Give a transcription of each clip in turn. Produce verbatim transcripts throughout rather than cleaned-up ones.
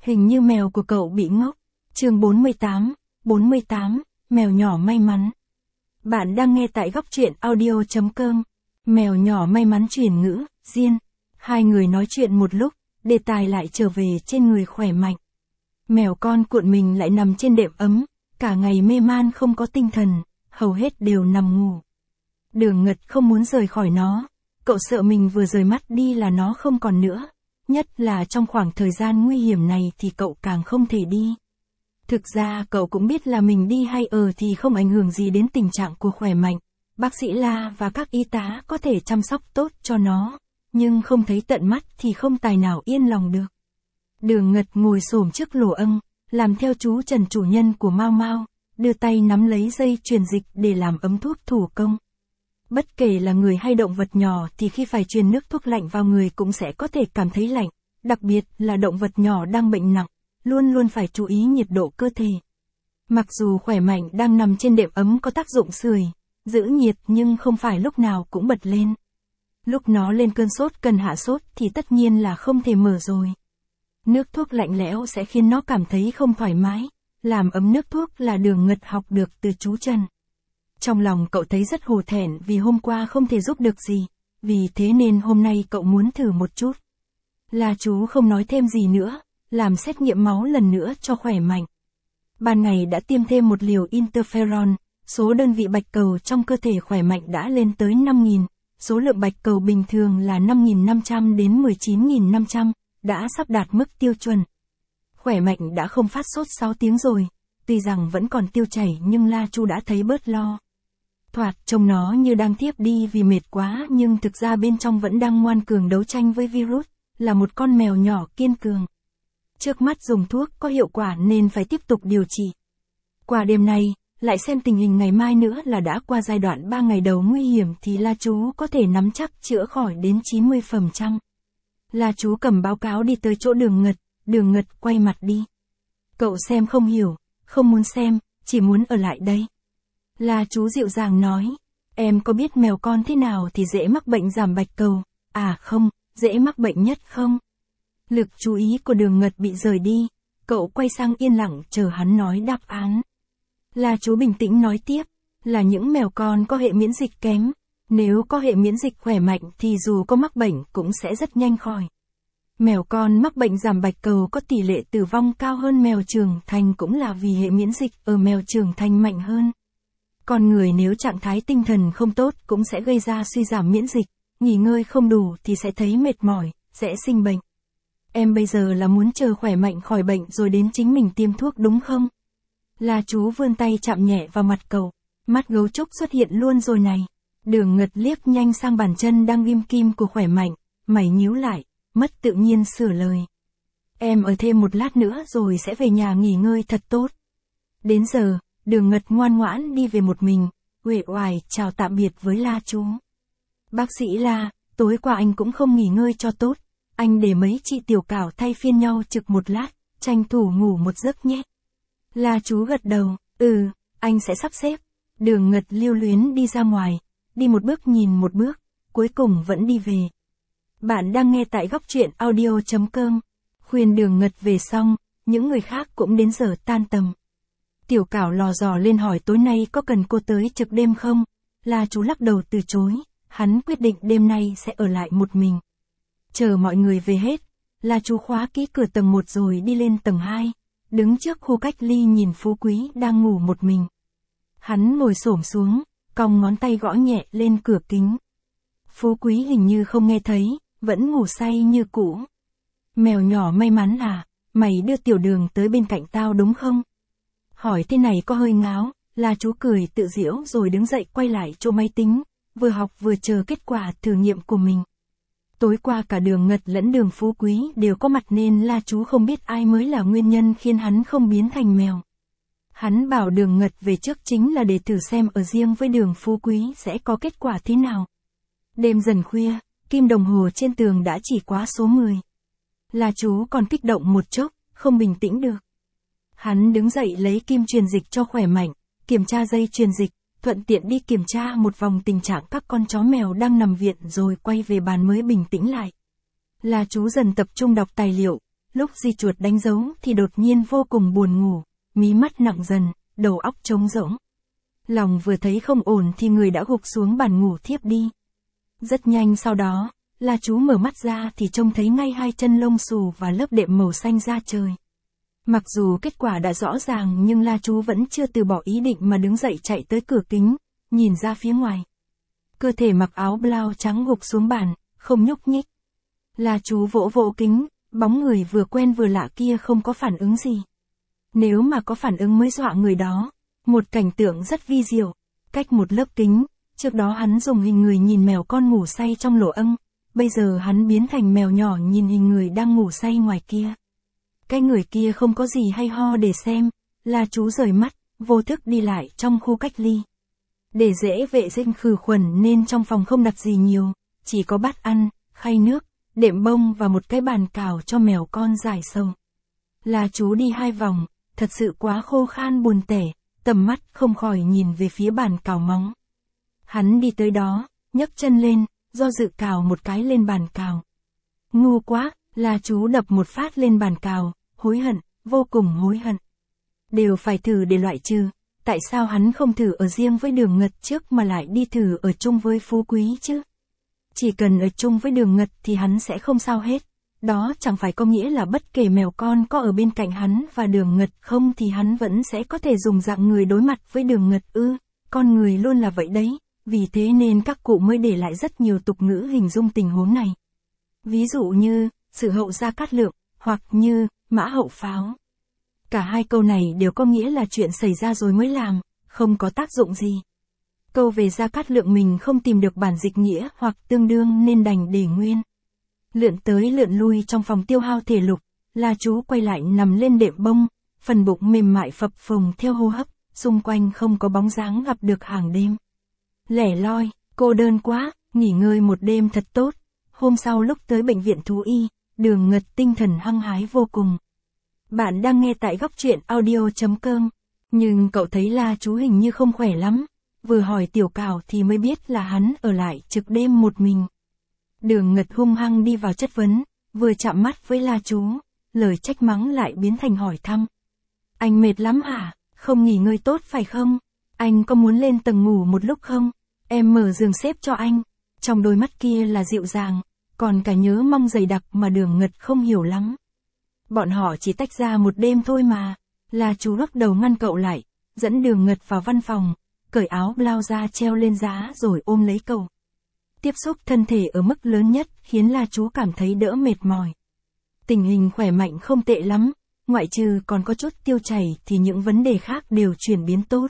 Hình như mèo của cậu bị ngốc. Chương bốn mươi tám, bốn mươi tám, mèo nhỏ may mắn. Bạn đang nghe tại góc truyện audio chấm com. Mèo nhỏ may mắn chuyển ngữ, Diên. Hai người nói chuyện một lúc, đề tài lại trở về trên người khỏe mạnh. Mèo con cuộn mình lại nằm trên đệm ấm, cả ngày mê man không có tinh thần, hầu hết đều nằm ngủ. Đường Ngật không muốn rời khỏi nó, cậu sợ mình vừa rời mắt đi là nó không còn nữa. Nhất là trong khoảng thời gian nguy hiểm này thì cậu càng không thể đi. Thực ra cậu cũng biết là mình đi hay ở thì không ảnh hưởng gì đến tình trạng của khỏe mạnh. Bác sĩ La và các y tá có thể chăm sóc tốt cho nó, nhưng không thấy tận mắt thì không tài nào yên lòng được. Đường Ngật ngồi xổm trước lỗ âng, làm theo chú Trần chủ nhân của Mau Mau, đưa tay nắm lấy dây truyền dịch để làm ấm thuốc thủ công. Bất kể là người hay động vật nhỏ thì khi phải truyền nước thuốc lạnh vào người cũng sẽ có thể cảm thấy lạnh, đặc biệt là động vật nhỏ đang bệnh nặng, luôn luôn phải chú ý nhiệt độ cơ thể. Mặc dù khỏe mạnh đang nằm trên đệm ấm có tác dụng sưởi, giữ nhiệt nhưng không phải lúc nào cũng bật lên. Lúc nó lên cơn sốt cần hạ sốt thì tất nhiên là không thể mở rồi. Nước thuốc lạnh lẽo sẽ khiến nó cảm thấy không thoải mái, làm ấm nước thuốc là Đường Ngật học được từ chú Trần. Trong lòng cậu thấy rất hổ thẹn vì hôm qua không thể giúp được gì, vì thế nên hôm nay cậu muốn thử một chút. Là chú không nói thêm gì nữa, làm xét nghiệm máu lần nữa cho khỏe mạnh. Ban ngày đã tiêm thêm một liều interferon, số đơn vị bạch cầu trong cơ thể khỏe mạnh đã lên tới năm nghìn, số lượng bạch cầu bình thường là năm nghìn năm trăm đến mười chín nghìn năm trăm, đã sắp đạt mức tiêu chuẩn. Khỏe mạnh đã không phát sốt sáu tiếng rồi, tuy rằng vẫn còn tiêu chảy nhưng La Chu đã thấy bớt lo. Thoạt trông nó như đang thiếp đi vì mệt quá nhưng thực ra bên trong vẫn đang ngoan cường đấu tranh với virus, là một con mèo nhỏ kiên cường. Trước mắt dùng thuốc có hiệu quả nên phải tiếp tục điều trị. Qua đêm nay, lại xem tình hình ngày mai nữa là đã qua giai đoạn ba ngày đầu nguy hiểm thì La Chú có thể nắm chắc chữa khỏi đến chín mươi phần trăm. La Chú cầm báo cáo đi tới chỗ Đường Ngật, Đường Ngật quay mặt đi. Cậu xem không hiểu, không muốn xem, chỉ muốn ở lại đây. La Chú dịu dàng nói, em có biết mèo con thế nào thì dễ mắc bệnh giảm bạch cầu, à không, dễ mắc bệnh nhất không? Lực chú ý của Đường Ngật bị rời đi, cậu quay sang yên lặng chờ hắn nói đáp án. La Chú bình tĩnh nói tiếp, là những mèo con có hệ miễn dịch kém, nếu có hệ miễn dịch khỏe mạnh thì dù có mắc bệnh cũng sẽ rất nhanh khỏi. Mèo con mắc bệnh giảm bạch cầu có tỷ lệ tử vong cao hơn mèo trưởng thành cũng là vì hệ miễn dịch ở mèo trưởng thành mạnh hơn. Con người nếu trạng thái tinh thần không tốt cũng sẽ gây ra suy giảm miễn dịch, nghỉ ngơi không đủ thì sẽ thấy mệt mỏi, sẽ sinh bệnh. Em bây giờ là muốn chờ khỏe mạnh khỏi bệnh rồi đến chính mình tiêm thuốc đúng không? La Chú vươn tay chạm nhẹ vào mặt cậu, mắt gấu trúc xuất hiện luôn rồi này. Đường Ngật liếc nhanh sang bàn chân đang ghim kim của khỏe mạnh, mày nhíu lại, mất tự nhiên sửa lời. Em ở thêm một lát nữa rồi sẽ về nhà nghỉ ngơi thật tốt. Đến giờ, Đường Ngật ngoan ngoãn đi về một mình, uể oải chào tạm biệt với La Chú. Bác sĩ La, tối qua anh cũng không nghỉ ngơi cho tốt, anh để mấy chị tiểu cảo thay phiên nhau trực một lát, tranh thủ ngủ một giấc nhé. La Chú gật đầu, ừ, anh sẽ sắp xếp. Đường Ngật lưu luyến đi ra ngoài, đi một bước nhìn một bước, cuối cùng vẫn đi về. Bạn đang nghe tại góc truyện audio chấm com. Khuyên Đường Ngật về xong, những người khác cũng đến giờ tan tầm. Tiểu cảo lò dò lên hỏi tối nay có cần cô tới trực đêm không? La Chú lắc đầu từ chối, hắn quyết định đêm nay sẽ ở lại một mình. Chờ mọi người về hết, La Chú khóa kỹ cửa tầng một rồi đi lên tầng hai, đứng trước khu cách ly nhìn Phú Quý đang ngủ một mình. Hắn ngồi xổm xuống, cong ngón tay gõ nhẹ lên cửa kính. Phú Quý hình như không nghe thấy, vẫn ngủ say như cũ. Mèo nhỏ may mắn à, mày đưa Tiểu Đường tới bên cạnh tao đúng không? Hỏi thế này có hơi ngáo, La Chú cười tự giễu rồi đứng dậy quay lại chỗ máy tính, vừa học vừa chờ kết quả thử nghiệm của mình. Tối qua cả Đường Ngật lẫn Đường Phú Quý đều có mặt nên La Chú không biết ai mới là nguyên nhân khiến hắn không biến thành mèo. Hắn bảo Đường Ngật về trước chính là để thử xem ở riêng với Đường Phú Quý sẽ có kết quả thế nào. Đêm dần khuya, kim đồng hồ trên tường đã chỉ quá số mười. La Chú còn kích động một chốc, không bình tĩnh được. Hắn đứng dậy lấy kim truyền dịch cho khỏe mạnh, kiểm tra dây truyền dịch, thuận tiện đi kiểm tra một vòng tình trạng các con chó mèo đang nằm viện rồi quay về bàn mới bình tĩnh lại. La Chú dần tập trung đọc tài liệu, Lúc di chuột đánh dấu thì đột nhiên vô cùng buồn ngủ, mí mắt nặng dần, đầu óc trống rỗng. Lòng vừa thấy không ổn thì người đã gục xuống bàn ngủ thiếp đi. Rất nhanh sau đó, La Chú mở mắt ra thì trông thấy ngay hai chân lông xù và lớp đệm màu xanh da trời. Mặc dù kết quả đã rõ ràng nhưng La Chú vẫn chưa từ bỏ ý định mà đứng dậy chạy tới cửa kính, nhìn ra phía ngoài. Cơ thể mặc áo blau trắng gục xuống bàn, không nhúc nhích. La Chú vỗ vỗ kính, bóng người vừa quen vừa lạ kia không có phản ứng gì. Nếu mà có phản ứng mới dọa người đó. Một cảnh tượng rất vi diệu. Cách một lớp kính, trước đó hắn dùng hình người nhìn mèo con ngủ say trong lỗ âng, bây giờ hắn biến thành mèo nhỏ nhìn hình người đang ngủ say ngoài kia. Cái người kia không có gì hay ho để xem, La Chú rời mắt, vô thức đi lại trong khu cách ly. Để dễ vệ sinh khử khuẩn nên trong phòng không đặt gì nhiều, chỉ có bát ăn, khay nước, đệm bông và một cái bàn cào cho mèo con giải sầu. La Chú đi hai vòng, thật sự quá khô khan buồn tẻ, tầm mắt không khỏi nhìn về phía bàn cào móng. Hắn đi tới đó, nhấc chân lên, do dự cào một cái lên bàn cào. Ngu quá, La Chú đập một phát lên bàn cào, hối hận, vô cùng hối hận. Đều phải thử để loại trừ, tại sao hắn không thử ở riêng với Đường Ngật trước mà lại đi thử ở chung với Phú Quý chứ? Chỉ cần ở chung với Đường Ngật thì hắn sẽ không sao hết. Đó chẳng phải có nghĩa là bất kể mèo con có ở bên cạnh hắn và Đường Ngật không thì hắn vẫn sẽ có thể dùng dạng người đối mặt với Đường Ngật ư, con người luôn là vậy đấy, vì thế nên các cụ mới để lại rất nhiều tục ngữ hình dung tình huống này. Ví dụ như, sự hậu gia cát lượng, hoặc như, mã hậu pháo. Cả hai câu này đều có nghĩa là chuyện xảy ra rồi mới làm, không có tác dụng gì. Câu về gia cát lượng mình không tìm được bản dịch nghĩa hoặc tương đương nên đành để nguyên. Lượn tới lượn lui trong phòng tiêu hao thể lực, La Chú quay lại nằm lên đệm bông, phần bụng mềm mại phập phồng theo hô hấp, xung quanh không có bóng dáng gặp được hàng đêm. Lẻ loi, cô đơn quá, nghỉ ngơi một đêm thật tốt. Hôm sau lúc tới bệnh viện thú y, Đường Ngật tinh thần hăng hái vô cùng. Bạn đang nghe tại góc truyện audio chấm com, nhưng cậu thấy La Chú hình như không khỏe lắm, vừa hỏi Tiểu Cào thì mới biết là hắn ở lại trực đêm một mình. Đường Ngật hung hăng đi vào chất vấn, vừa chạm mắt với La Chú, lời trách mắng lại biến thành hỏi thăm. Anh mệt lắm hả? Không nghỉ ngơi tốt phải không? Anh có muốn lên tầng ngủ một lúc không? Em mở giường xếp cho anh. Trong đôi mắt kia là dịu dàng, còn cả nhớ mong dày đặc mà Đường Ngật không hiểu lắm. Bọn họ chỉ tách ra một đêm thôi mà. La Chú lắc đầu ngăn cậu lại, dẫn Đường Ngật vào văn phòng, cởi áo blau ra treo lên giá rồi ôm lấy cậu. Tiếp xúc thân thể ở mức lớn nhất khiến La Chú cảm thấy đỡ mệt mỏi. Tình hình khỏe mạnh không tệ lắm, ngoại trừ còn có chút tiêu chảy thì những vấn đề khác đều chuyển biến tốt.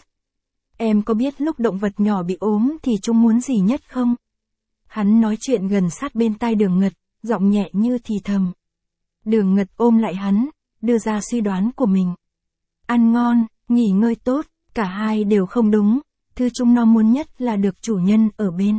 Em có biết lúc động vật nhỏ bị ốm thì chúng muốn gì nhất không? Hắn nói chuyện gần sát bên tai Đường Ngật, giọng nhẹ như thì thầm. Đường Ngật ôm lại hắn, đưa ra suy đoán của mình. Ăn ngon, nghỉ ngơi tốt, cả hai đều không đúng, thứ chúng nó muốn nhất là được chủ nhân ở bên.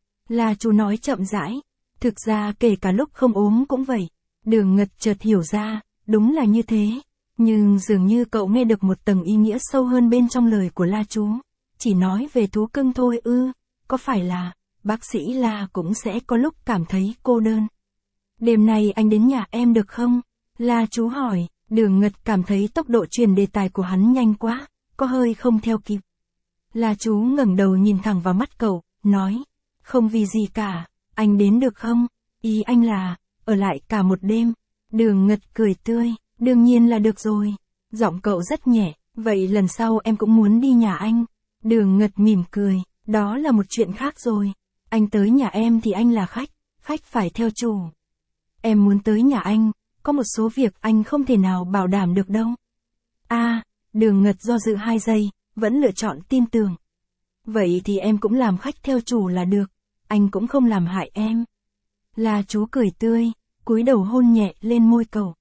La Chú nói chậm rãi, thực ra kể cả lúc không ốm cũng vậy. Đường Ngật chợt hiểu ra, đúng là như thế, nhưng dường như cậu nghe được một tầng ý nghĩa sâu hơn bên trong lời của La Chú. Chỉ nói về thú cưng thôi ư, có phải là, bác sĩ La cũng sẽ có lúc cảm thấy cô đơn. Đêm nay anh đến nhà em được không? La Chú hỏi. Đường Ngật cảm thấy tốc độ truyền đề tài của hắn nhanh quá, có hơi không theo kịp. La Chú ngẩng đầu nhìn thẳng vào mắt cậu, nói. Không vì gì cả, anh đến được không? Ý anh là, ở lại cả một đêm. Đường Ngật cười tươi, đương nhiên là được rồi. Giọng cậu rất nhẹ, vậy lần sau em cũng muốn đi nhà anh. Đường Ngật mỉm cười, đó là một chuyện khác rồi. Anh tới nhà em thì anh là khách, khách phải theo chủ. Em muốn tới nhà anh, có một số việc anh không thể nào bảo đảm được đâu. À, Đường Ngật do dự hai giây, vẫn lựa chọn tin tưởng. Vậy thì em cũng làm khách theo chủ là được, anh cũng không làm hại em. La Chú cười tươi, cúi đầu hôn nhẹ lên môi cậu.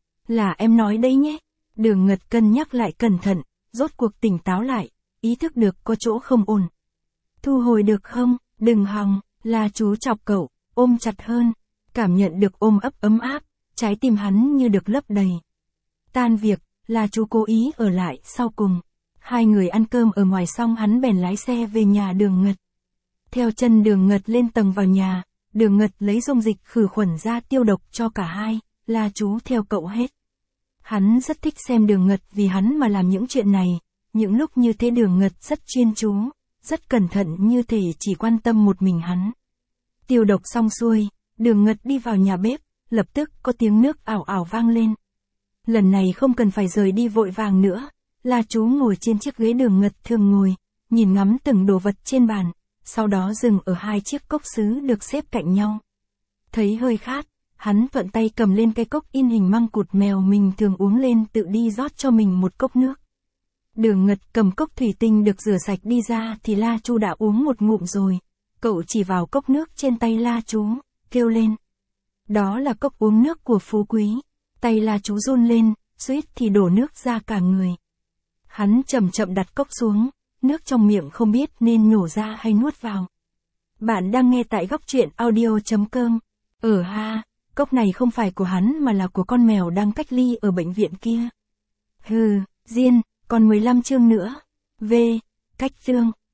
Là em nói đấy nhé. Đường Ngật cân nhắc lại cẩn thận, rốt cuộc tỉnh táo lại, ý thức được có chỗ không ổn. Thu hồi được không? Đừng hòng. La Chú chọc cậu, ôm chặt hơn, cảm nhận được ôm ấp ấm áp, trái tim hắn như được lấp đầy. Tan việc, La Chú cố ý ở lại sau cùng. Hai người ăn cơm ở ngoài xong hắn bèn lái xe về nhà Đường Ngật. Theo chân Đường Ngật lên tầng vào nhà, Đường Ngật lấy dung dịch khử khuẩn ra tiêu độc cho cả hai, La chú theo cậu hết. Hắn rất thích xem Đường Ngật vì hắn mà làm những chuyện này, những lúc như thế Đường Ngật rất chuyên chú, rất cẩn thận như thể chỉ quan tâm một mình hắn. Tiêu độc xong xuôi, Đường Ngật đi vào nhà bếp, lập tức có tiếng nước ảo ảo vang lên. Lần này không cần phải rời đi vội vàng nữa, La chú ngồi trên chiếc ghế Đường Ngật thường ngồi, nhìn ngắm từng đồ vật trên bàn, sau đó dừng ở hai chiếc cốc sứ được xếp cạnh nhau. Thấy hơi khát, hắn thuận tay cầm lên cái cốc in hình măng cụt mèo mình thường uống lên tự đi rót cho mình một cốc nước. Đường Ngật cầm cốc thủy tinh được rửa sạch đi ra thì La Chu đã uống một ngụm rồi. Cậu chỉ vào cốc nước trên tay La Chú, kêu lên. Đó là cốc uống nước của phú quý. Tay La Chú run lên, suýt thì đổ nước ra cả người. Hắn chậm chậm đặt cốc xuống, nước trong miệng không biết nên nhổ ra hay nuốt vào. Bạn đang nghe tại góc truyện audio chấm com. Ở ha, cốc này không phải của hắn mà là của con mèo đang cách ly ở bệnh viện kia. Hừ, Diên, còn mười lăm chương nữa. V. Cách tương.